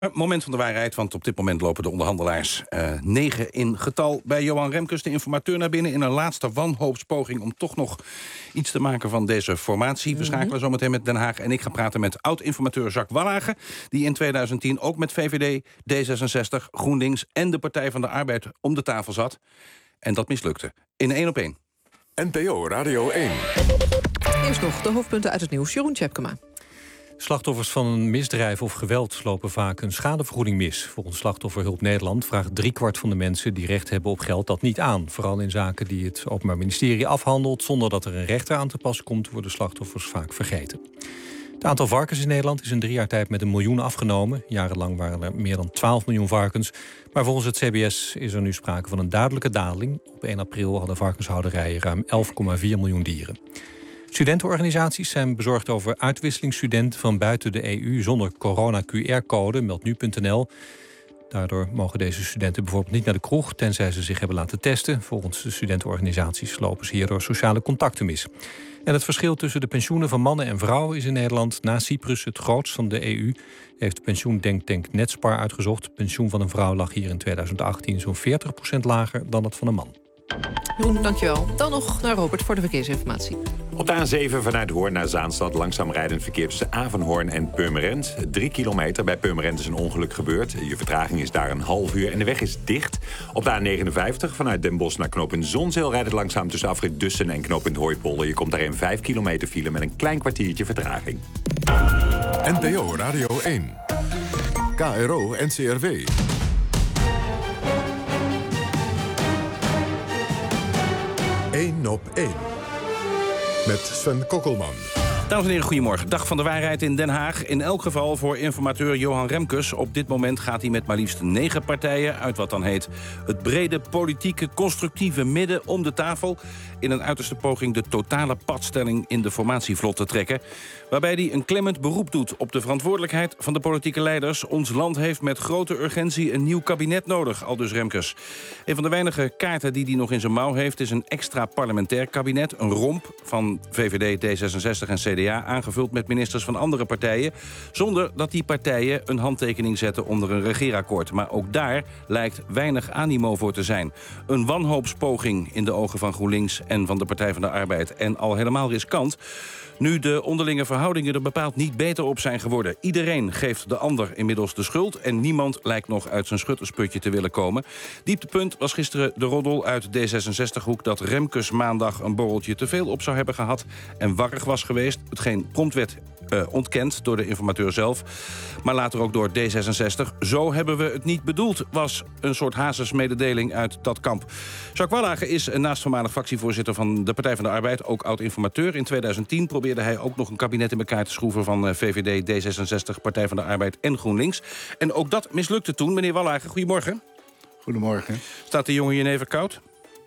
Moment van de waarheid, want op dit moment lopen de onderhandelaars 9 in getal bij Johan Remkes, de informateur, naar binnen in een laatste wanhoopspoging om toch nog iets te maken van deze formatie. We schakelen zometeen met Den Haag en ik ga praten met oud-informateur Jacques Wallage, die in 2010 ook met VVD, D66, GroenLinks en de Partij van de Arbeid om de tafel zat. En dat mislukte. In 1 op 1. NPO Radio 1. Eerst nog de hoofdpunten uit het nieuws. Jeroen Tjepkema. Slachtoffers van een misdrijf of geweld lopen vaak een schadevergoeding mis. Volgens Slachtofferhulp Nederland vraagt 3/4 van de mensen die recht hebben op geld dat niet aan. Vooral in zaken die het Openbaar Ministerie afhandelt zonder dat er een rechter aan te pas komt, worden slachtoffers vaak vergeten. Het aantal varkens in Nederland is in 3 jaar tijd met 1 miljoen afgenomen. Jarenlang waren er meer dan 12 miljoen varkens. Maar volgens het CBS is er nu sprake van een duidelijke daling. Op 1 april hadden varkenshouderijen ruim 11,4 miljoen dieren. Studentenorganisaties zijn bezorgd over uitwisselingsstudenten van buiten de EU zonder corona-QR-code, meldt nu.nl. Daardoor mogen deze studenten bijvoorbeeld niet naar de kroeg, tenzij ze zich hebben laten testen. Volgens de studentenorganisaties lopen ze hierdoor sociale contacten mis. En het verschil tussen de pensioenen van mannen en vrouwen is in Nederland na Cyprus het grootst van de EU. Heeft de pensioendenktank Netspar uitgezocht. Het pensioen van een vrouw lag hier in 2018 zo'n 40% lager dan dat van een man. Jeroen, dankjewel. Dan nog naar Robert voor de verkeersinformatie. Op de A7 vanuit Hoorn naar Zaanstad langzaam rijdend verkeer tussen Avenhoorn en Purmerend. 3 kilometer. Bij Purmerend is een ongeluk gebeurd. Je vertraging is daar een half uur en de weg is dicht. Op de A59 vanuit Den Bosch naar knooppunt Zonzeel rijdt het langzaam tussen afrit Dussen en knooppunt Hooipolder. Je komt daarin 5 kilometer file met een klein kwartiertje vertraging. NPO Radio 1. KRO NCRW. Eén op 1. Met Sven Kokkelman. Dames en heren, goedemorgen. Dag van de waarheid in Den Haag. In elk geval voor informateur Johan Remkes. Op dit moment gaat hij met maar liefst 9 partijen uit wat dan heet het brede politieke constructieve midden om de tafel, in een uiterste poging de totale padstelling in de formatievlot te trekken. Waarbij hij een klemmend beroep doet op de verantwoordelijkheid van de politieke leiders. Ons land heeft met grote urgentie een nieuw kabinet nodig, aldus Remkes. Een van de weinige kaarten die hij nog in zijn mouw heeft is een extra parlementair kabinet. Een romp van VVD, D66 en CDA, aangevuld met ministers van andere partijen, zonder dat die partijen een handtekening zetten onder een regeerakkoord. Maar ook daar lijkt weinig animo voor te zijn. Een wanhoopspoging in de ogen van GroenLinks en van de Partij van de Arbeid. En al helemaal riskant, nu de onderlinge verhoudingen er bepaald niet beter op zijn geworden. Iedereen geeft de ander inmiddels de schuld en niemand lijkt nog uit zijn schuttersputje te willen komen. Dieptepunt was gisteren de roddel uit D66-hoek dat Remkes maandag een borreltje te veel op zou hebben gehad en warrig was geweest. Hetgeen prompt werd ontkend door de informateur zelf, maar later ook door D66. Zo hebben we het niet bedoeld, was een soort hazesmededeling uit dat kamp. Jacques Wallage is naast voormalig fractievoorzitter van de Partij van de Arbeid ook oud-informateur. In 2010 probeerde hij ook nog een kabinet in elkaar te schroeven van VVD, D66, Partij van de Arbeid en GroenLinks. En ook dat mislukte toen. Meneer Wallage, goedemorgen. Goedemorgen. Staat de jongen jenever koud?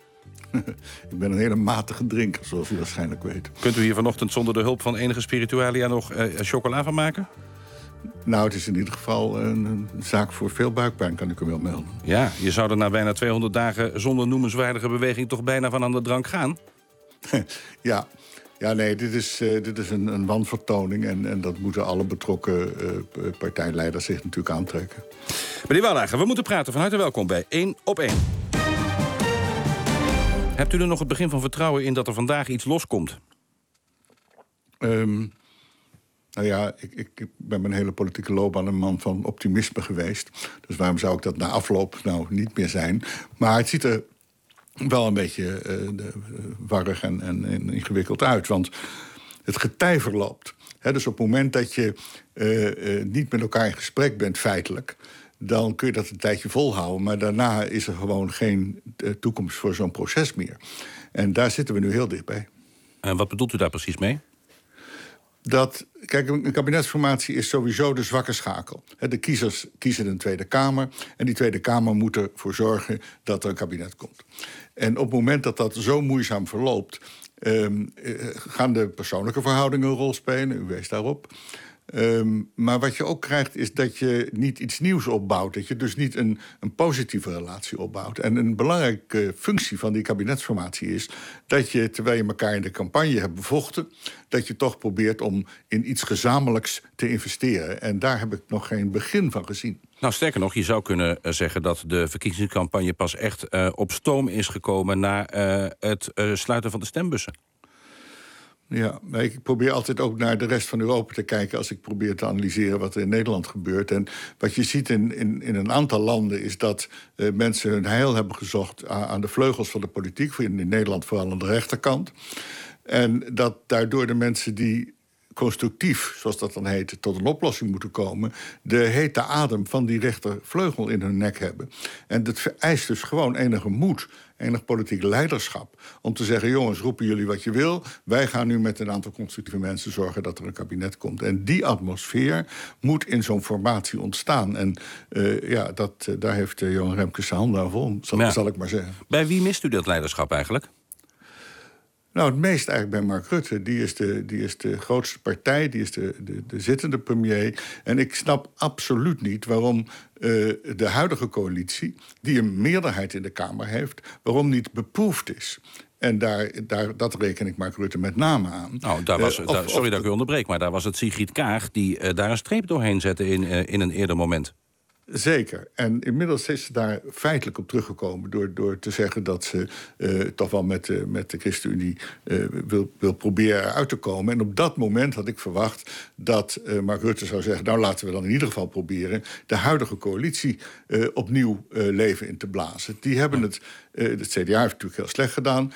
Ik ben een hele matige drinker, zoals u waarschijnlijk weet. Kunt u hier vanochtend zonder de hulp van enige spiritualia nog chocola van maken? Nou, het is in ieder geval een zaak voor veel buikpijn, kan ik u wel melden. Ja, je zou er na bijna 200 dagen zonder noemenswaardige beweging toch bijna van aan de drank gaan? Ja, nee, dit is een wanvertoning en dat moeten alle betrokken partijleiders zich natuurlijk aantrekken. Meneer Wallage, we moeten praten. Van harte welkom bij 1 op 1. Hebt u er nog het begin van vertrouwen in dat er vandaag iets loskomt? Nou ja, ik ben mijn hele politieke loopbaan een man van optimisme geweest. Dus waarom zou ik dat na afloop nou niet meer zijn? Maar het ziet er wel een beetje warrig en ingewikkeld uit. Want het getij verloopt. Dus op het moment dat je niet met elkaar in gesprek bent feitelijk, dan kun je dat een tijdje volhouden. Maar daarna is er gewoon geen toekomst voor zo'n proces meer. En daar zitten we nu heel dichtbij. En wat bedoelt u daar precies mee? Kijk, een kabinetsformatie is sowieso de zwakke schakel. De kiezers kiezen een Tweede Kamer. En die Tweede Kamer moet ervoor zorgen dat er een kabinet komt. En op het moment dat dat zo moeizaam verloopt, gaan de persoonlijke verhoudingen een rol spelen. U wees daarop. Maar wat je ook krijgt is dat je niet iets nieuws opbouwt. Dat je dus niet een positieve relatie opbouwt. En een belangrijke functie van die kabinetsformatie is dat je, terwijl je elkaar in de campagne hebt bevochten, dat je toch probeert om in iets gezamenlijks te investeren. En daar heb ik nog geen begin van gezien. Nou, sterker nog, je zou kunnen zeggen dat de verkiezingscampagne pas echt op stoom is gekomen na het sluiten van de stembussen. Ja, maar ik probeer altijd ook naar de rest van Europa te kijken als ik probeer te analyseren wat er in Nederland gebeurt. En wat je ziet in een aantal landen is dat mensen hun heil hebben gezocht aan de vleugels van de politiek. In Nederland vooral aan de rechterkant. En dat daardoor de mensen die constructief, zoals dat dan heet, tot een oplossing moeten komen, de hete adem van die rechtervleugel in hun nek hebben. En dat vereist dus gewoon enige moed, enig politiek leiderschap, om te zeggen, jongens, roepen jullie wat je wil, wij gaan nu met een aantal constructieve mensen zorgen dat er een kabinet komt. En die atmosfeer moet in zo'n formatie ontstaan. En daar heeft Johan Remkes zijn handen aan vol, zal ik maar zeggen. Bij wie mist u dat leiderschap eigenlijk? Nou, het meest eigenlijk bij Mark Rutte. Die is de grootste partij, die is de zittende premier. En ik snap absoluut niet waarom de huidige coalitie, die een meerderheid in de Kamer heeft, waarom niet beproefd is. En dat reken ik Mark Rutte met name aan. Nou, sorry dat ik u onderbreek, maar daar was het Sigrid Kaag die daar een streep doorheen zette in een eerder moment. Zeker. En inmiddels is ze daar feitelijk op teruggekomen door te zeggen dat ze toch wel met de ChristenUnie wil proberen uit te komen. En op dat moment had ik verwacht dat Mark Rutte zou zeggen, nou, laten we dan in ieder geval proberen de huidige coalitie opnieuw leven in te blazen. Die hebben het CDA heeft natuurlijk heel slecht gedaan.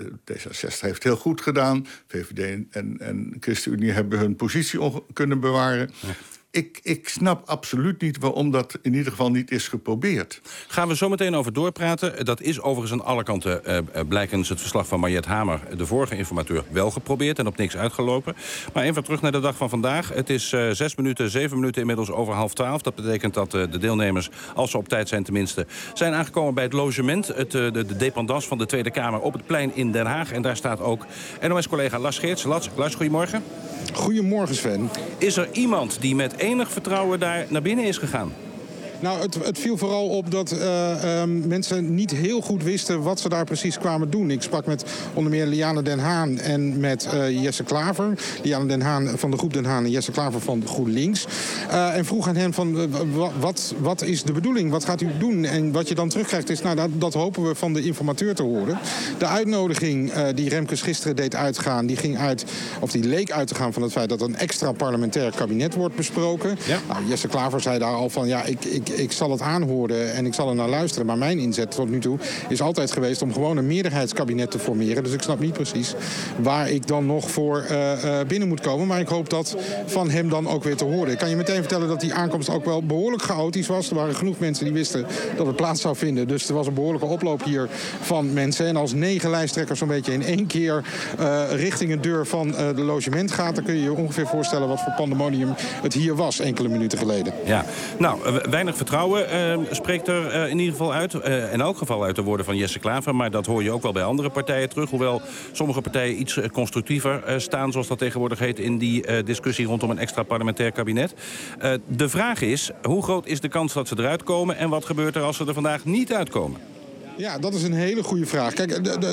D66 heeft heel goed gedaan. VVD en ChristenUnie hebben hun positie kunnen bewaren. Ja. Ik snap absoluut niet waarom dat in ieder geval niet is geprobeerd. Gaan we zo meteen over doorpraten. Dat is overigens aan alle kanten blijkens het verslag van Mariette Hamer, de vorige informateur, wel geprobeerd en op niks uitgelopen. Maar even terug naar de dag van vandaag. Het is 7 minuten inmiddels over 11:30. Dat betekent dat de deelnemers, als ze op tijd zijn tenminste, zijn aangekomen bij het logement, de dependance van de Tweede Kamer op het plein in Den Haag. En daar staat ook NOS-collega Lars Geerts. Lars, goedemorgen. Goedemorgen, Sven. Is er iemand die met enig vertrouwen daar naar binnen is gegaan? Nou, het viel vooral op dat mensen niet heel goed wisten wat ze daar precies kwamen doen. Ik sprak met onder meer Liane Den Haan en met Jesse Klaver. Liane Den Haan van de groep Den Haan en Jesse Klaver van GroenLinks. En vroeg aan hen van wat is de bedoeling? Wat gaat u doen? En wat je dan terugkrijgt is, nou, dat hopen we van de informateur te horen. De uitnodiging die Remkes gisteren deed uitgaan, die leek uit te gaan van het feit dat een extra parlementair kabinet wordt besproken. Ja. Nou, Jesse Klaver zei daar al van, ja, ik zal het aanhoren en ik zal er naar luisteren. Maar mijn inzet tot nu toe is altijd geweest om gewoon een meerderheidskabinet te formeren. Dus ik snap niet precies waar ik dan nog voor binnen moet komen. Maar ik hoop dat van hem dan ook weer te horen. Ik kan je meteen vertellen dat die aankomst ook wel behoorlijk chaotisch was. Er waren genoeg mensen die wisten dat het plaats zou vinden. Dus er was een behoorlijke oploop hier van mensen. En als 9 lijsttrekkers zo'n beetje in één keer richting de deur van de logement gaat, dan kun je je ongeveer voorstellen wat voor pandemonium het hier was enkele minuten geleden. Ja, nou, weinig vertrouwen spreekt er in ieder geval uit. In elk geval uit de woorden van Jesse Klaver. Maar dat hoor je ook wel bij andere partijen terug. Hoewel sommige partijen iets constructiever staan, zoals dat tegenwoordig heet, in die discussie rondom een extra parlementair kabinet. De vraag is, hoe groot is de kans dat ze eruit komen en wat gebeurt er als ze er vandaag niet uitkomen? Ja, dat is een hele goede vraag. Kijk,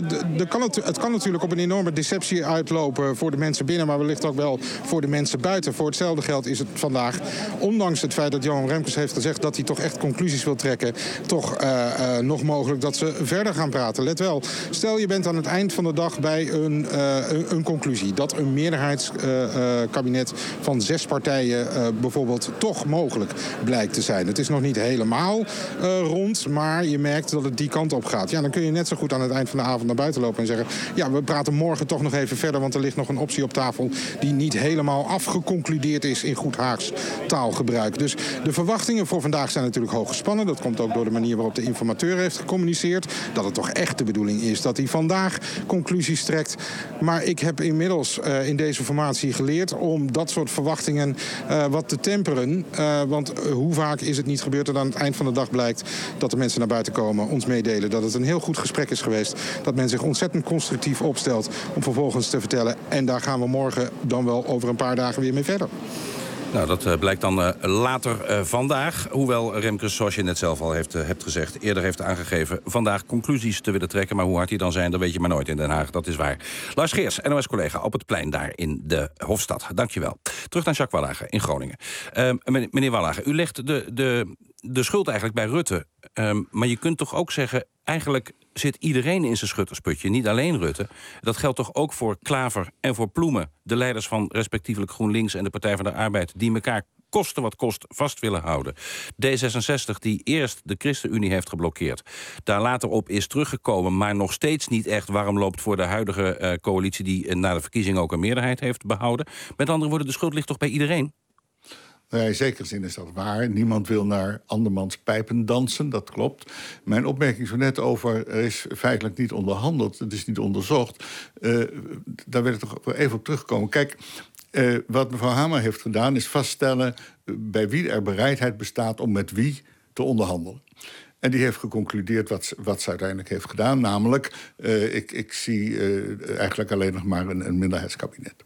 het kan natuurlijk op een enorme deceptie uitlopen voor de mensen binnen, maar wellicht ook wel voor de mensen buiten. Voor hetzelfde geld is het vandaag, ondanks het feit dat Johan Remkes heeft gezegd dat hij toch echt conclusies wil trekken, toch nog mogelijk dat ze verder gaan praten. Let wel, stel je bent aan het eind van de dag bij een conclusie dat een meerderheidskabinet van 6 partijen bijvoorbeeld toch mogelijk blijkt te zijn. Het is nog niet helemaal rond, maar je merkt dat het die kant op gaat. Ja, dan kun je net zo goed aan het eind van de avond naar buiten lopen en zeggen, ja, we praten morgen toch nog even verder, want er ligt nog een optie op tafel die niet helemaal afgeconcludeerd is in goed Haags taalgebruik. Dus de verwachtingen voor vandaag zijn natuurlijk hoog gespannen. Dat komt ook door de manier waarop de informateur heeft gecommuniceerd. Dat het toch echt de bedoeling is dat hij vandaag conclusies trekt. Maar ik heb inmiddels in deze formatie geleerd om dat soort verwachtingen wat te temperen. Want hoe vaak is het niet gebeurd dat aan het eind van de dag blijkt dat de mensen naar buiten komen, ons meedelen dat het een heel goed gesprek is geweest, dat men zich ontzettend constructief opstelt om vervolgens te vertellen, en daar gaan we morgen dan wel over een paar dagen weer mee verder. Nou, dat blijkt dan later vandaag. Hoewel Remkes, zoals je net zelf al hebt gezegd, eerder heeft aangegeven vandaag conclusies te willen trekken. Maar hoe hard die dan zijn, dat weet je maar nooit in Den Haag. Dat is waar. Lars Geers, NOS-collega op het plein daar in de Hofstad. Dankjewel. Terug naar Jacques Wallage in Groningen. Meneer Wallage, u legt de schuld eigenlijk bij Rutte. Maar je kunt toch ook zeggen, eigenlijk zit iedereen in zijn schuttersputje, niet alleen Rutte. Dat geldt toch ook voor Klaver en voor Ploemen, de leiders van respectievelijk GroenLinks en de Partij van de Arbeid, die elkaar koste wat kost vast willen houden. D66, die eerst de ChristenUnie heeft geblokkeerd, daar later op is teruggekomen, maar nog steeds niet echt warm loopt voor de huidige coalitie, die na de verkiezing ook een meerderheid heeft behouden. Met andere woorden, de schuld ligt toch bij iedereen? In zekere zin is dat waar. Niemand wil naar andermans pijpen dansen, dat klopt. Mijn opmerking zo net over, er is feitelijk niet onderhandeld, het is niet onderzocht. Daar wil ik toch even op terugkomen. Kijk, wat mevrouw Hamer heeft gedaan is vaststellen bij wie er bereidheid bestaat om met wie te onderhandelen. En die heeft geconcludeerd wat ze uiteindelijk heeft gedaan. Namelijk, ik zie eigenlijk alleen nog maar een minderheidskabinet.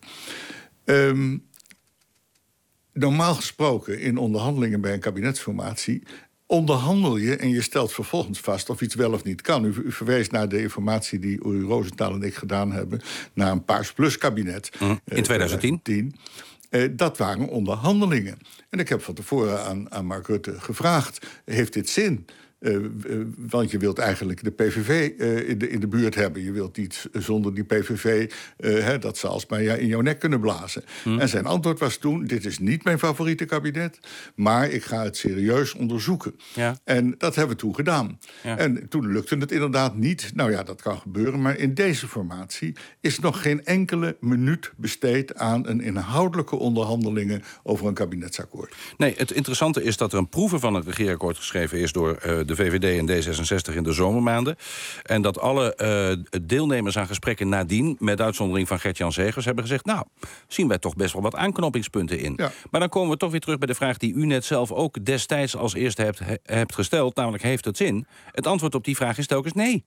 Normaal gesproken in onderhandelingen bij een kabinetsformatie onderhandel je en je stelt vervolgens vast of iets wel of niet kan. U verwees naar de informatie die Uri Rosenthal en ik gedaan hebben naar een Paars Plus kabinet. In 2010. Dat waren onderhandelingen. En ik heb van tevoren aan Mark Rutte gevraagd, heeft dit zin? Want je wilt eigenlijk de PVV in de buurt hebben. Je wilt niet zonder die PVV dat ze alsmaar in jouw nek kunnen blazen. En zijn antwoord was toen, dit is niet mijn favoriete kabinet, maar ik ga het serieus onderzoeken. Ja. En dat hebben we toen gedaan. Ja. En toen lukte het inderdaad niet. Nou ja, dat kan gebeuren. Maar in deze formatie is nog geen enkele minuut besteed aan een inhoudelijke onderhandelingen over een kabinetsakkoord. Nee, het interessante is dat er een proeve van het regeerakkoord geschreven is door de VVD en D66 in de zomermaanden. En dat alle deelnemers aan gesprekken nadien, met uitzondering van Gert-Jan Zegers, hebben gezegd, nou, zien wij toch best wel wat aanknopingspunten in. Ja. Maar dan komen we toch weer terug bij de vraag die u net zelf ook destijds als eerste hebt gesteld, namelijk, heeft het zin? Het antwoord op die vraag is telkens nee.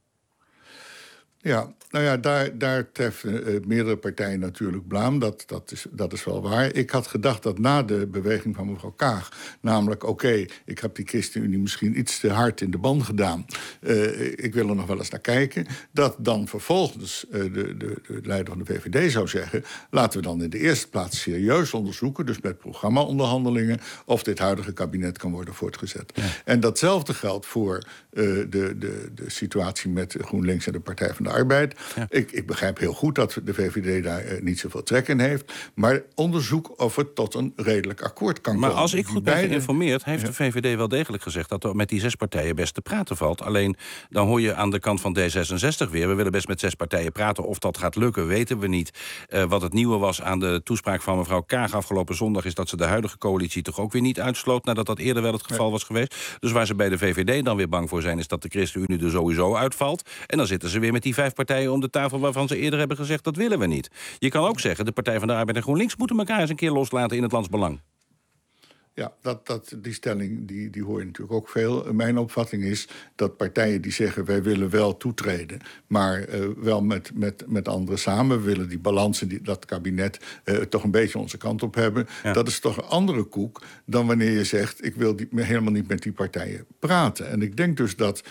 Ja, nou ja, daar treffen meerdere partijen natuurlijk blaam. Dat is wel waar. Ik had gedacht dat na de beweging van mevrouw Kaag, namelijk, oké, ik heb die ChristenUnie misschien iets te hard in de ban gedaan. Ik wil er nog wel eens naar kijken. Dat dan vervolgens de leider van de VVD zou zeggen, laten we dan in de eerste plaats serieus onderzoeken, dus met programmaonderhandelingen, of dit huidige kabinet kan worden voortgezet. Ja. En datzelfde geldt voor de situatie met GroenLinks en de Partij van de Arbeid. Ja. Ik begrijp heel goed dat de VVD daar niet zoveel trek in heeft. Maar onderzoek of het tot een redelijk akkoord kan komen. Maar als ik goed ben geïnformeerd, heeft de VVD wel degelijk gezegd dat er met die 6 partijen best te praten valt. Alleen dan hoor je aan de kant van D66 weer, we willen best met 6 partijen praten. Of dat gaat lukken, weten we niet. Wat het nieuwe was aan de toespraak van mevrouw Kaag afgelopen zondag is dat ze de huidige coalitie toch ook weer niet uitsloot, nadat dat eerder wel het geval was geweest. Dus waar ze bij de VVD dan weer bang voor zijn, is dat de ChristenUnie er sowieso uitvalt. En dan zitten ze weer met die 5 partijen om de tafel waarvan ze eerder hebben gezegd, dat willen we niet. Je kan ook zeggen, de Partij van de Arbeid en GroenLinks moeten elkaar eens een keer loslaten in het landsbelang. Ja, die stelling die hoor je natuurlijk ook veel. Mijn opvatting is dat partijen die zeggen, wij willen wel toetreden, maar wel met anderen samen. We willen die balans in dat kabinet toch een beetje onze kant op hebben. Ja. Dat is toch een andere koek dan wanneer je zegt, ik wil helemaal niet met die partijen praten. En ik denk dus dat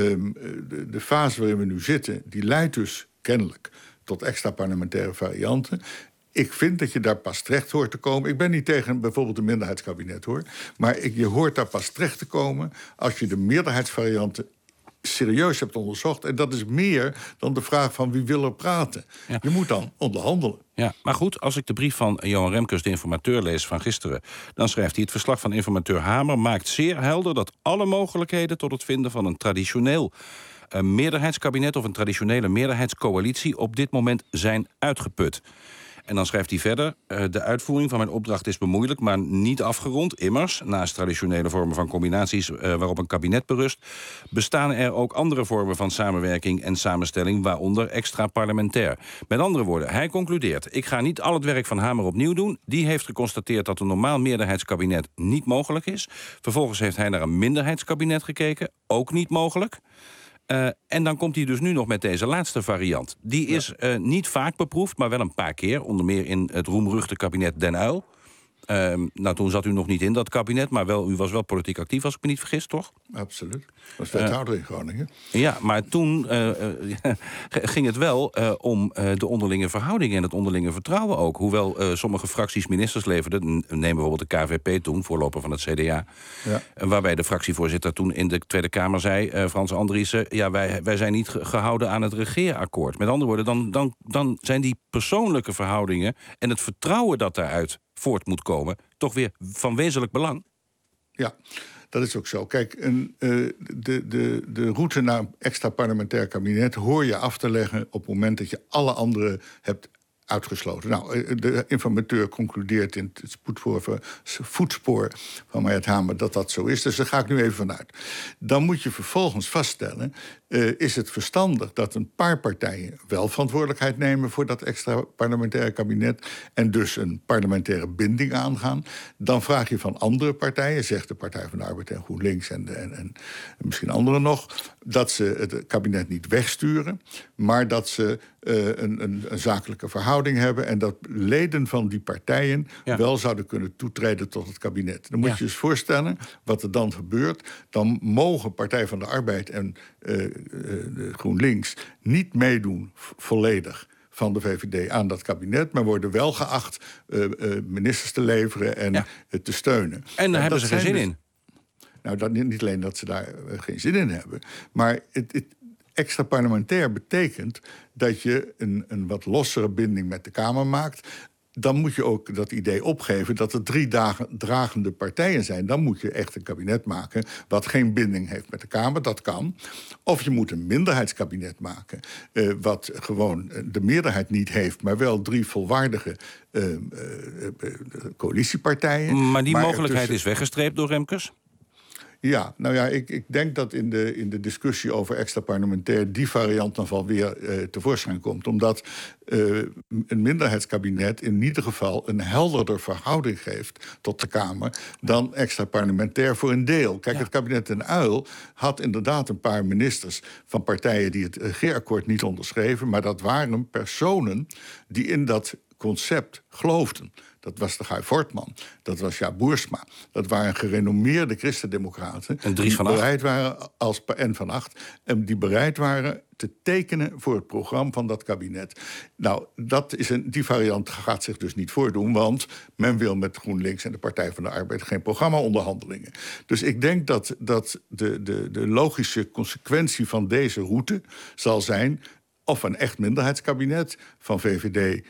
de fase waarin we nu zitten, die leidt dus kennelijk tot extra parlementaire varianten. Ik vind dat je daar pas terecht hoort te komen. Ik ben niet tegen bijvoorbeeld een minderheidskabinet, hoor. Maar je hoort daar pas terecht te komen als je de meerderheidsvarianten serieus hebt onderzocht. En dat is meer dan de vraag van wie wil er praten. Ja. Je moet dan onderhandelen. Ja, maar goed, als ik de brief van Johan Remkes, de informateur, lees van gisteren, dan schrijft hij, het verslag van informateur Hamer maakt zeer helder dat alle mogelijkheden tot het vinden van een traditioneel meerderheidskabinet of een traditionele meerderheidscoalitie op dit moment zijn uitgeput. En dan schrijft hij verder, de uitvoering van mijn opdracht is bemoeilijk, maar niet afgerond. Immers, naast traditionele vormen van combinaties waarop een kabinet berust, bestaan er ook andere vormen van samenwerking en samenstelling, waaronder extra parlementair. Met andere woorden, hij concludeert, ik ga niet al het werk van Hamer opnieuw doen. Die heeft geconstateerd dat een normaal meerderheidskabinet niet mogelijk is. Vervolgens heeft hij naar een minderheidskabinet gekeken, ook niet mogelijk. En dan komt hij dus nu nog met deze laatste variant. Die is niet vaak beproefd, maar wel een paar keer. Onder meer in het roemruchte kabinet Den Uyl. Toen zat u nog niet in dat kabinet, maar u was wel politiek actief, als ik me niet vergis, toch? Absoluut. Dat was wethouder in Groningen. Ja, maar toen ging het wel om de onderlinge verhoudingen en het onderlinge vertrouwen ook. Hoewel sommige fracties ministers leverden. Neem bijvoorbeeld de KVP toen, voorloper van het CDA. Ja. Waarbij de fractievoorzitter toen in de Tweede Kamer zei, Frans Andriessen, ja, wij zijn niet gehouden aan het regeerakkoord. Met andere woorden, dan zijn die persoonlijke verhoudingen en het vertrouwen dat daaruit voort moet komen toch weer van wezenlijk belang. Ja, dat is ook zo. Kijk, de route naar een extra parlementair kabinet hoor je af te leggen op het moment dat je alle anderen hebt uitgesloten. Nou, de informateur concludeert in het voetspoor van Mariët Hamer dat zo is. Dus daar ga ik nu even vanuit. Dan moet je vervolgens vaststellen, is het verstandig dat een paar partijen wel verantwoordelijkheid nemen voor dat extra parlementaire kabinet en dus een parlementaire binding aangaan. Dan vraag je van andere partijen, zegt de Partij van de Arbeid en GroenLinks en misschien anderen nog, dat ze het kabinet niet wegsturen, maar dat ze een zakelijke verhouding hebben en dat leden van die partijen wel zouden kunnen toetreden tot het kabinet. Dan moet je eens voorstellen wat er dan gebeurt. Dan mogen Partij van de Arbeid en de GroenLinks niet meedoen volledig van de VVD aan dat kabinet, maar worden wel geacht ministers te leveren en te steunen. En daar hebben ze geen zin in. Nou, dat niet alleen dat ze daar geen zin in hebben, maar het extra parlementair betekent dat je een wat lossere binding met de Kamer maakt. Dan moet je ook dat idee opgeven dat er 3 dragende partijen zijn. Dan moet je echt een kabinet maken wat geen binding heeft met de Kamer. Dat kan. Of je moet een minderheidskabinet maken wat gewoon de meerderheid niet heeft, maar wel 3 volwaardige coalitiepartijen. Maar die mogelijkheid is weggestreept door Remkes? Ja, nou ja, ik denk dat in de discussie over extra parlementair die variant dan wel weer tevoorschijn komt. Omdat een minderheidskabinet in ieder geval een helderder verhouding geeft tot de Kamer dan extra parlementair voor een deel. Kijk, het kabinet Den Uyl had inderdaad een paar ministers van partijen die het regeerakkoord niet onderschreven, maar dat waren personen die in dat concept geloofden. Dat was de Guy Voortman, dat was Jaap Boersma. Dat waren gerenommeerde christendemocraten. En Dries van Acht. Bereid waren en Van Acht. En die bereid waren te tekenen voor het programma van dat kabinet. Nou, die variant gaat zich dus niet voordoen, want men wil met GroenLinks en de Partij van de Arbeid geen programmaonderhandelingen. Dus ik denk dat de logische consequentie van deze route zal zijn of een echt minderheidskabinet van VVD,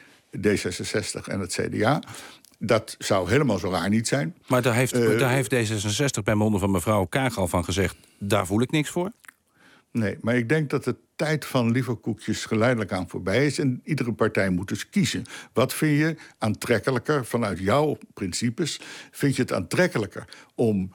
D66 en het CDA. Dat zou helemaal zo raar niet zijn. Maar daar heeft D66 bij monden van mevrouw Kaag al van gezegd, daar voel ik niks voor? Nee, maar ik denk dat de tijd van lieverkoekjes geleidelijk aan voorbij is. En iedere partij moet dus kiezen. Wat vind je aantrekkelijker vanuit jouw principes? Vind je het aantrekkelijker om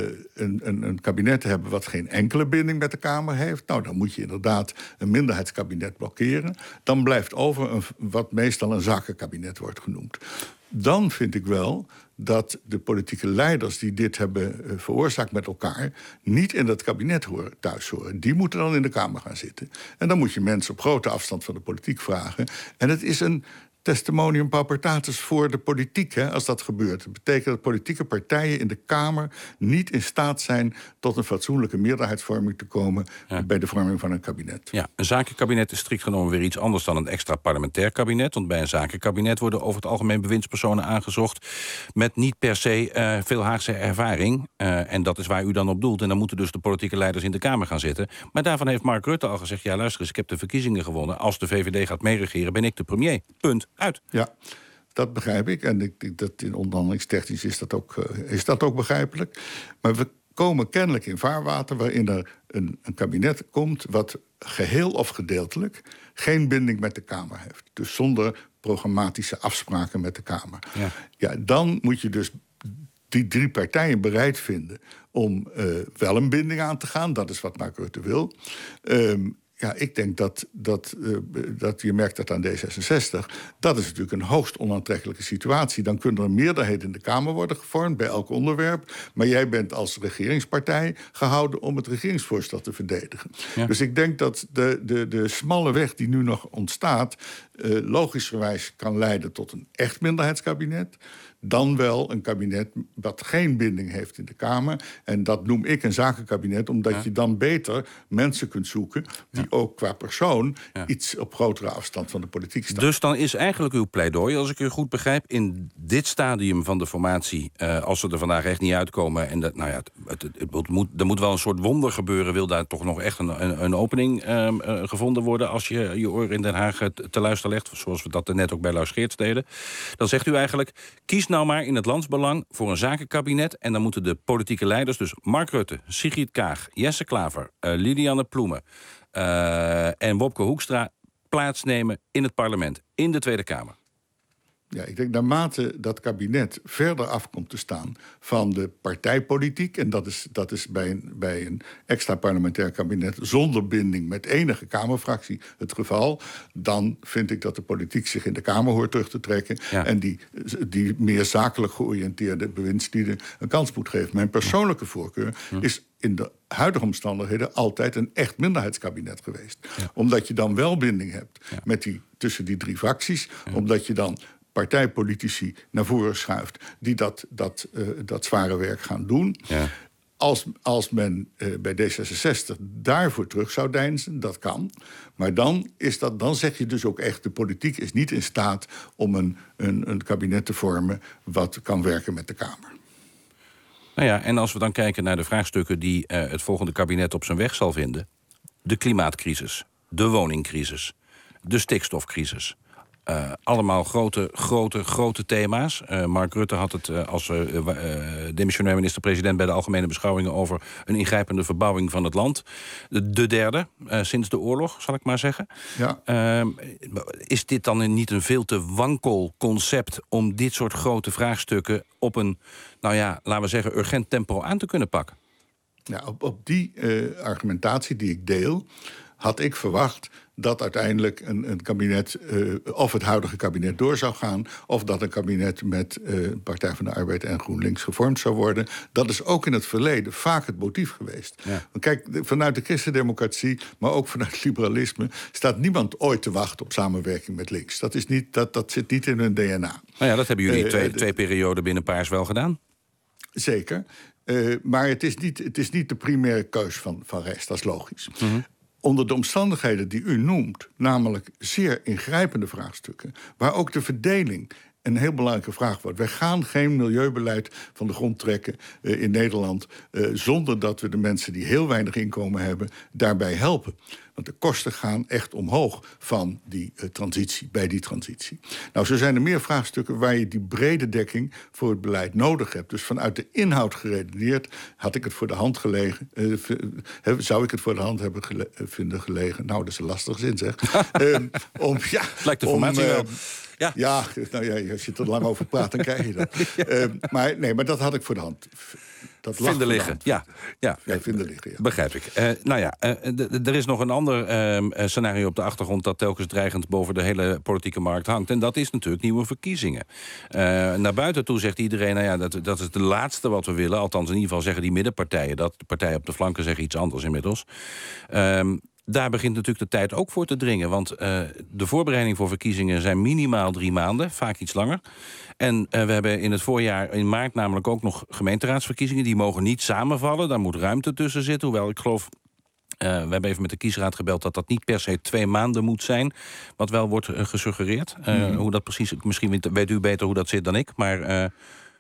een kabinet te hebben wat geen enkele binding met de Kamer heeft? Nou, dan moet je inderdaad een minderheidskabinet blokkeren. Dan blijft over wat meestal een zakenkabinet wordt genoemd. Dan vind ik wel dat de politieke leiders die dit hebben veroorzaakt met elkaar niet in dat kabinet thuis horen. Die moeten dan in de Kamer gaan zitten. En dan moet je mensen op grote afstand van de politiek vragen. En het is een testimonium paupertatis voor de politiek, als dat gebeurt. Dat betekent dat politieke partijen in de Kamer niet in staat zijn tot een fatsoenlijke meerderheidsvorming te komen bij de vorming van een kabinet. Ja, een zakenkabinet is strikt genomen weer iets anders dan een extra parlementair kabinet. Want bij een zakenkabinet worden over het algemeen bewindspersonen aangezocht met niet per se veel Haagse ervaring. En dat is waar u dan op doelt. En dan moeten dus de politieke leiders in de Kamer gaan zitten. Maar daarvan heeft Mark Rutte al gezegd, ja, luister eens, ik heb de verkiezingen gewonnen. Als de VVD gaat meeregeren, ben ik de premier. Punt. Uit. Ja, dat begrijp ik. En ik denk dat in onderhandelingstechnisch is dat ook begrijpelijk. Maar we komen kennelijk in vaarwater waarin er een kabinet komt wat geheel of gedeeltelijk geen binding met de Kamer heeft. Dus zonder programmatische afspraken met de Kamer. Ja, dan moet je dus die 3 partijen bereid vinden om wel een binding aan te gaan. Dat is wat Mark Rutte wil. Ja, ik denk dat je merkt dat aan D66. Dat is natuurlijk een hoogst onaantrekkelijke situatie. Dan kunnen er meerderheden in de Kamer worden gevormd bij elk onderwerp. Maar jij bent als regeringspartij gehouden om het regeringsvoorstel te verdedigen. Ja. Dus ik denk dat de smalle weg die nu nog ontstaat logischerwijs kan leiden tot een echt minderheidskabinet. Dan wel een kabinet dat geen binding heeft in de Kamer. En dat noem ik een zakenkabinet, omdat je dan beter mensen kunt zoeken die ook qua persoon iets op grotere afstand van de politiek staan. Dus dan is eigenlijk uw pleidooi, als ik u goed begrijp, in dit stadium van de formatie, als we er vandaag echt niet uitkomen, en er moet wel een soort wonder gebeuren, wil daar toch nog echt een opening gevonden worden als je je oor in Den Haag te luisteren legt, zoals we dat er net ook bij Lars Geerts deden. Dan zegt u eigenlijk, kies nou maar in het landsbelang voor een zakenkabinet, en dan moeten de politieke leiders, dus Mark Rutte, Sigrid Kaag, Jesse Klaver, Lilianne Ploemen en Wopke Hoekstra plaatsnemen in het parlement, in de Tweede Kamer. Ja, ik denk naarmate dat kabinet verder af komt te staan van de partijpolitiek, en dat is bij een extra parlementair kabinet zonder binding met enige Kamerfractie het geval, dan vind ik dat de politiek zich in de Kamer hoort terug te trekken en die meer zakelijk georiënteerde bewindslieden een kans moet geven. Mijn persoonlijke voorkeur is in de huidige omstandigheden altijd een echt minderheidskabinet geweest. Ja. Omdat je dan wel binding hebt tussen die drie fracties, omdat je dan partijpolitici naar voren schuift die dat zware werk gaan doen. Ja. Als men bij D66 daarvoor terug zou deinzen, dat kan. Maar dan zeg je dus ook echt, de politiek is niet in staat om een kabinet te vormen wat kan werken met de Kamer. Nou ja, en als we dan kijken naar de vraagstukken die het volgende kabinet op zijn weg zal vinden. De klimaatcrisis, de woningcrisis, de stikstofcrisis. Allemaal grote thema's. Mark Rutte had het als demissionair minister-president bij de algemene beschouwingen over een ingrijpende verbouwing van het land. De derde sinds de oorlog, zal ik maar zeggen. Ja. Is dit dan niet een veel te wankel concept om dit soort grote vraagstukken op een, laten we zeggen, urgent tempo aan te kunnen pakken? Ja, op die argumentatie die ik deel, had ik verwacht dat uiteindelijk een kabinet, of het huidige kabinet door zou gaan, of dat een kabinet met Partij van de Arbeid en GroenLinks gevormd zou worden. Dat is ook in het verleden vaak het motief geweest. Ja. Kijk, vanuit de christendemocratie, maar ook vanuit het liberalisme, staat niemand ooit te wachten op samenwerking met links. Dat zit niet in hun DNA. Nou ja, dat hebben jullie twee perioden binnen Paars wel gedaan. Zeker. Maar het is niet de primaire keus van rechts, dat is logisch. Mm-hmm. Onder de omstandigheden die u noemt, namelijk zeer ingrijpende vraagstukken, waar ook de verdeling een heel belangrijke vraag wordt. Wij gaan geen milieubeleid van de grond trekken in Nederland zonder dat we de mensen die heel weinig inkomen hebben daarbij helpen. Want de kosten gaan echt omhoog van die transitie, bij die transitie. Nou, zo zijn er meer vraagstukken waar je die brede dekking voor het beleid nodig hebt. Dus vanuit de inhoud geredeneerd had ik het voor de hand gelegen. Zou ik het voor de hand hebben vinden gelegen? Nou, dat is een lastige zin, zeg. Lijkt de formatie wel. Ja, als je er lang over praat, dan krijg je dat. Maar dat had ik voor de hand. Dat lag vinden liggen, ja, vinden liggen, ja. Begrijp ik. Er is nog een ander scenario op de achtergrond dat telkens dreigend boven de hele politieke markt hangt. En dat is natuurlijk nieuwe verkiezingen. Naar buiten toe zegt iedereen, dat is de laatste wat we willen. Althans, in ieder geval zeggen die middenpartijen dat. De partijen op de flanken zeggen iets anders inmiddels. Daar begint natuurlijk de tijd ook voor te dringen. Want de voorbereiding voor verkiezingen zijn minimaal 3 maanden. Vaak iets langer. En we hebben in het voorjaar, in maart namelijk ook nog gemeenteraadsverkiezingen. Die mogen niet samenvallen. Daar moet ruimte tussen zitten. Hoewel ik geloof, we hebben even met de kiesraad gebeld dat niet per se 2 maanden moet zijn. Wat wel wordt gesuggereerd. Hoe dat precies, misschien weet u beter hoe dat zit dan ik. Maar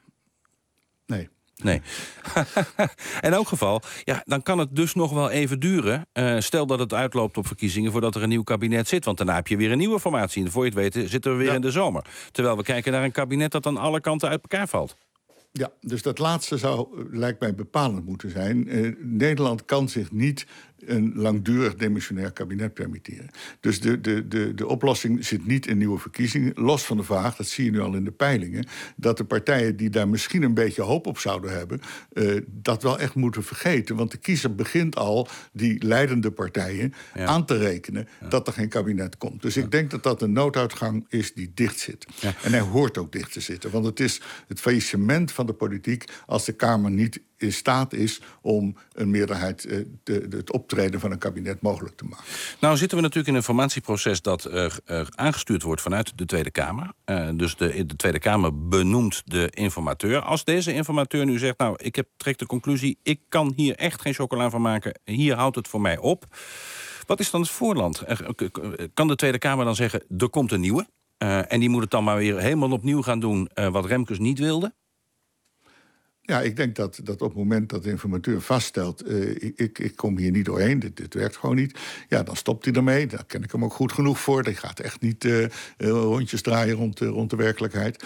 Nee. In elk geval, dan kan het dus nog wel even duren. Stel dat het uitloopt op verkiezingen voordat er een nieuw kabinet zit. Want daarna heb je weer een nieuwe formatie. En voor je het weet zitten we weer in de zomer. Terwijl we kijken naar een kabinet dat aan alle kanten uit elkaar valt. Ja, dus dat laatste lijkt mij bepalend moeten zijn. Nederland kan zich niet een langdurig demissionair kabinet permitteren. Dus de oplossing zit niet in nieuwe verkiezingen. Los van de vraag, dat zie je nu al in de peilingen, dat de partijen die daar misschien een beetje hoop op zouden hebben, dat wel echt moeten vergeten. Want de kiezer begint al die leidende partijen aan te rekenen dat er geen kabinet komt. Dus ik denk dat dat een nooduitgang is die dicht zit. Ja. En hij hoort ook dicht te zitten. Want het is het faillissement van de politiek als de Kamer niet in staat is om een meerderheid het optreden van een kabinet mogelijk te maken. Nou zitten we natuurlijk in een formatieproces dat aangestuurd wordt vanuit de Tweede Kamer. Dus de Tweede Kamer benoemt de informateur. Als deze informateur nu zegt, nou, ik trek de conclusie, ik kan hier echt geen chocola van maken, hier houdt het voor mij op. Wat is dan het voorland? Kan de Tweede Kamer dan zeggen, er komt een nieuwe? En die moet het dan maar weer helemaal opnieuw gaan doen wat Remkes niet wilde? Ja, ik denk dat op het moment dat de informateur vaststelt, ik kom hier niet doorheen, dit werkt gewoon niet. Ja, dan stopt hij ermee. Daar ken ik hem ook goed genoeg voor. Die gaat echt niet rondjes draaien rond de werkelijkheid.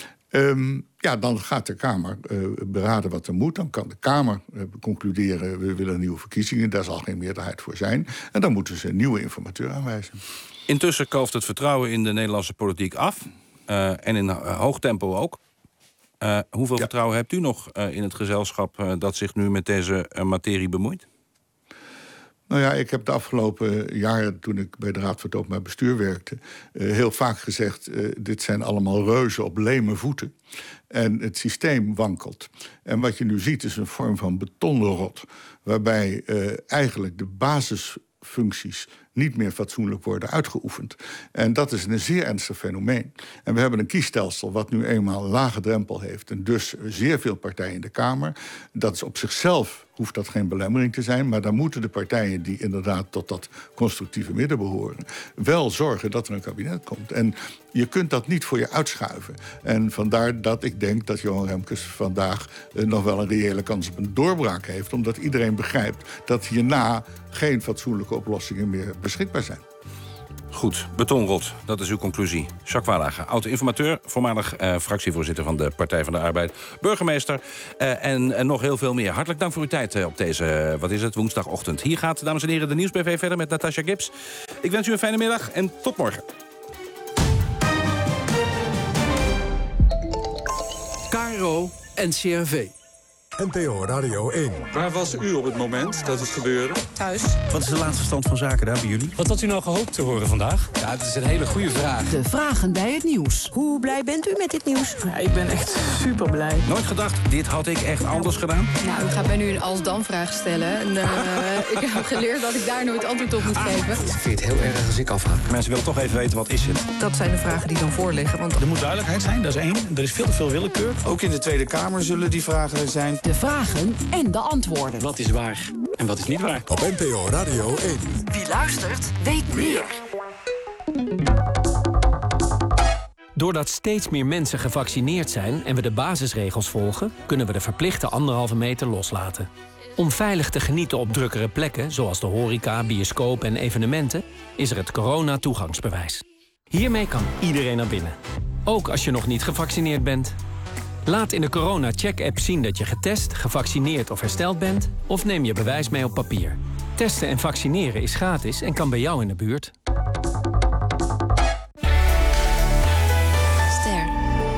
Dan gaat de Kamer beraden wat er moet. Dan kan de Kamer concluderen, we willen nieuwe verkiezingen. Daar zal geen meerderheid voor zijn. En dan moeten ze een nieuwe informateur aanwijzen. Intussen kalft het vertrouwen in de Nederlandse politiek af. En in hoog tempo ook. Hoeveel vertrouwen hebt u nog in het gezelschap dat zich nu met deze materie bemoeit? Nou ja, ik heb de afgelopen jaren, toen ik bij de Raad voor het Openbaar Bestuur werkte, heel vaak gezegd, dit zijn allemaal reuzen op leme voeten. En het systeem wankelt. En wat je nu ziet is een vorm van betonrot, waarbij eigenlijk de basisfuncties niet meer fatsoenlijk worden uitgeoefend. En dat is een zeer ernstig fenomeen. En we hebben een kiesstelsel wat nu eenmaal een lage drempel heeft en dus zeer veel partijen in de Kamer. Dat is op zichzelf, hoeft dat geen belemmering te zijn, maar dan moeten de partijen die inderdaad tot dat constructieve midden behoren wel zorgen dat er een kabinet komt. En je kunt dat niet voor je uitschuiven. En vandaar dat ik denk dat Johan Remkes vandaag nog wel een reële kans op een doorbraak heeft, omdat iedereen begrijpt dat hierna geen fatsoenlijke oplossingen meer beschikbaar zijn. Goed, betonrot, dat is uw conclusie. Jacques Wallage, oud-informateur, voormalig fractievoorzitter van de Partij van de Arbeid, burgemeester en nog heel veel meer. Hartelijk dank voor uw tijd op deze, woensdagochtend. Hier gaat, dames en heren, de Nieuwsbv verder met Natasja Gibbs. Ik wens u een fijne middag en tot morgen. KRO NCRV. NPO Radio 1. Waar was u op het moment dat het gebeurde? Thuis. Wat is de laatste stand van zaken daar bij jullie? Wat had u nou gehoopt te horen vandaag? Ja, het is een hele goede vraag. De vragen bij het nieuws. Hoe blij bent u met dit nieuws? Ja, ik ben echt super blij. Nooit gedacht, dit had ik echt anders gedaan? Nou, u gaat mij nu een als-dan-vraag stellen. En ik heb geleerd dat ik daar nooit antwoord op moet geven. Ik vind het heel erg als ik afhaak. Mensen willen toch even weten, wat is het? Dat zijn de vragen die dan voorliggen. Want Er moet duidelijkheid zijn, dat is één. Er is veel te veel willekeur. Ook in de Tweede Kamer zullen die vragen er zijn. de vragen en de antwoorden. Wat is waar en wat is niet waar? Op NPO Radio 1. Wie luistert, weet meer. Doordat steeds meer mensen gevaccineerd zijn en we de basisregels volgen, kunnen we de verplichte 1,5 meter loslaten. Om veilig te genieten op drukkere plekken, zoals de horeca, bioscoop en evenementen, is er het corona-toegangsbewijs. Hiermee kan iedereen naar binnen. Ook als je nog niet gevaccineerd bent. Laat in de Corona-check-app zien dat je getest, gevaccineerd of hersteld bent, of neem je bewijs mee op papier. Testen en vaccineren is gratis en kan bij jou in de buurt. Ster.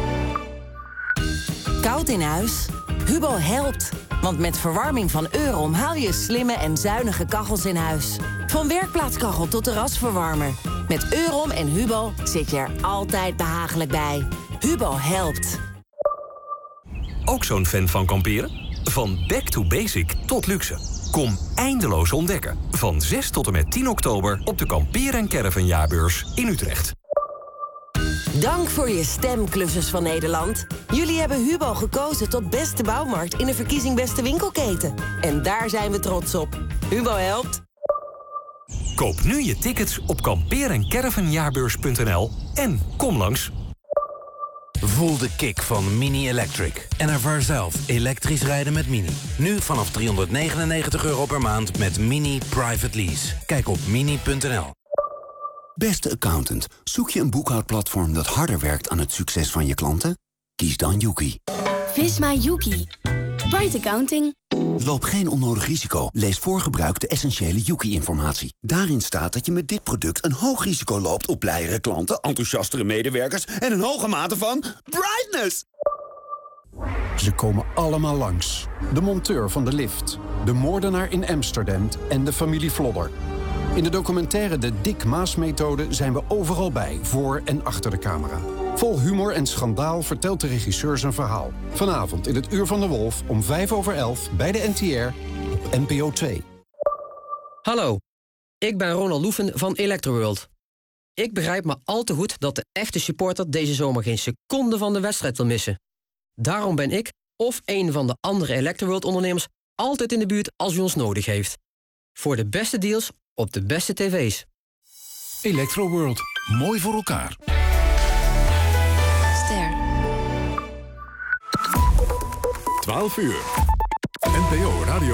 Koud in huis? Hubo helpt. Want met verwarming van Eurom haal je slimme en zuinige kachels in huis. Van werkplaatskachel tot terrasverwarmer. Met Eurom en Hubo zit je er altijd behagelijk bij. Hubo helpt. Ook zo'n fan van kamperen? Van back to basic tot luxe. Kom eindeloos ontdekken. Van 6 tot en met 10 oktober op de Kampeer & Caravan Jaarbeurs in Utrecht. Dank voor je stem, klussers van Nederland. Jullie hebben Hubo gekozen tot beste bouwmarkt in de verkiezing beste winkelketen. En daar zijn we trots op. Hubo helpt. Koop nu je tickets op kampeer-en-caravanjaarbeurs.nl en kom langs. Voel de kick van Mini Electric en ervaar zelf elektrisch rijden met Mini. Nu vanaf €399 per maand met Mini Private Lease. Kijk op mini.nl. Beste accountant, zoek je een boekhoudplatform dat harder werkt aan het succes van je klanten? Kies dan Yuki. Visma Yuki. Bright Accounting. Loop geen onnodig risico. Lees voor gebruik de essentiële Yuki-informatie. Daarin staat dat je met dit product een hoog risico loopt op blijere klanten, enthousiastere medewerkers en een hoge mate van brightness. Ze komen allemaal langs. De monteur van de lift, de moordenaar in Amsterdam en de familie Vlodder. In de documentaire De Dick Maas-methode zijn we overal bij, voor en achter de camera. Vol humor en schandaal vertelt de regisseur zijn verhaal. Vanavond in het Uur van de Wolf om 11:05 bij de NTR op NPO 2. Hallo, ik ben Ronald Loeven van Electroworld. Ik begrijp maar al te goed dat de echte supporter deze zomer geen seconde van de wedstrijd wil missen. Daarom ben ik of een van de andere Electroworld-ondernemers altijd in de buurt als u ons nodig heeft. Voor de beste deals op de beste tv's. Electroworld. Mooi voor elkaar. Ster. 12 uur. NPO Radio